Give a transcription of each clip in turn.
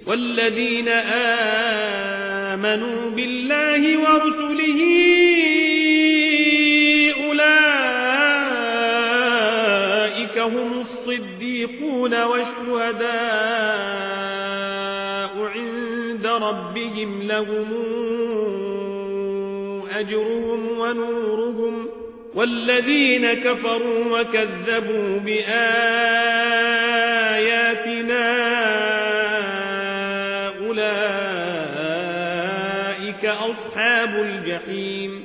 والذين آمنوا بالله ورسله أولئك هم الصديقون والشهداء عند ربهم لهم أجرهم ونورهم والذين كفروا وكذبوا بآياتنا أولئك أصحاب الجحيم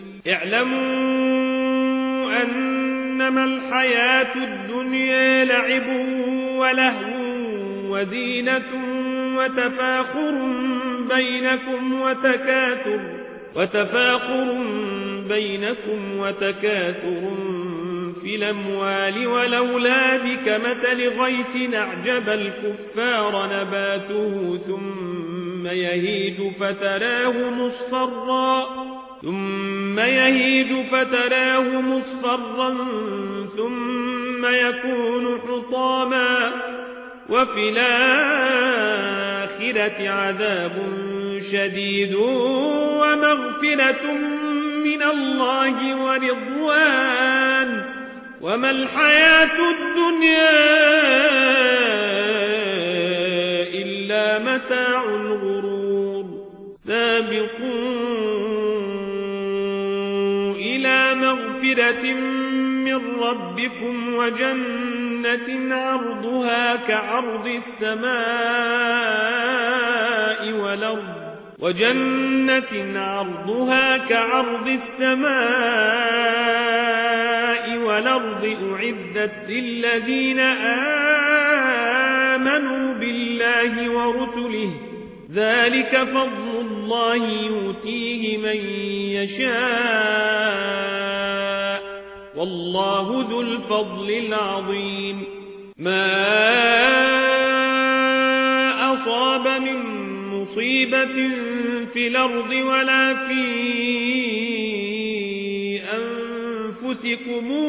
اعلموا أنما الحياة الدنيا لعب ولهو وزينة وتفاخر بينكم وتكاثر في الأموال والأولاد كمثل غيث أعجب الكفار نباته ثم يهيج فتراه مصفرا ثم يكون حطاما وفي الآخرة عذاب شديد ومغفرة من الله ورضوان وما الحياة الدنيا إلا متاع الغرور سابقوا إلى مغفرة من ربكم وجنة عرضها كعرض السماء والأرض أعدت للذين آمنوا بالله ورسله ذلك فضل الله يؤتيه من يشاء والله ذو الفضل العظيم ما أصاب من مصيبة في الأرض ولا في أنفسكم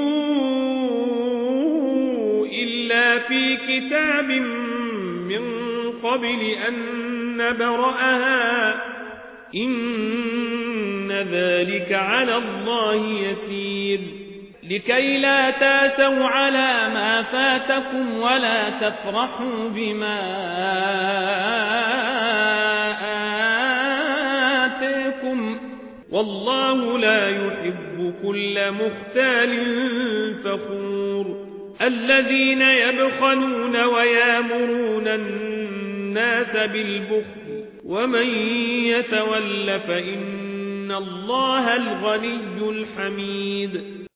إلا في كتاب من قبل أن نبرأها إن ذلك على الله يسير لكي لا تاسوا على ما فاتكم ولا تفرحوا بما آتاكم والله لا يحب كل مختال فخور الذين يبخلون ويامرون الناس بالبخل ومن يتول فإن الله الغني الحميد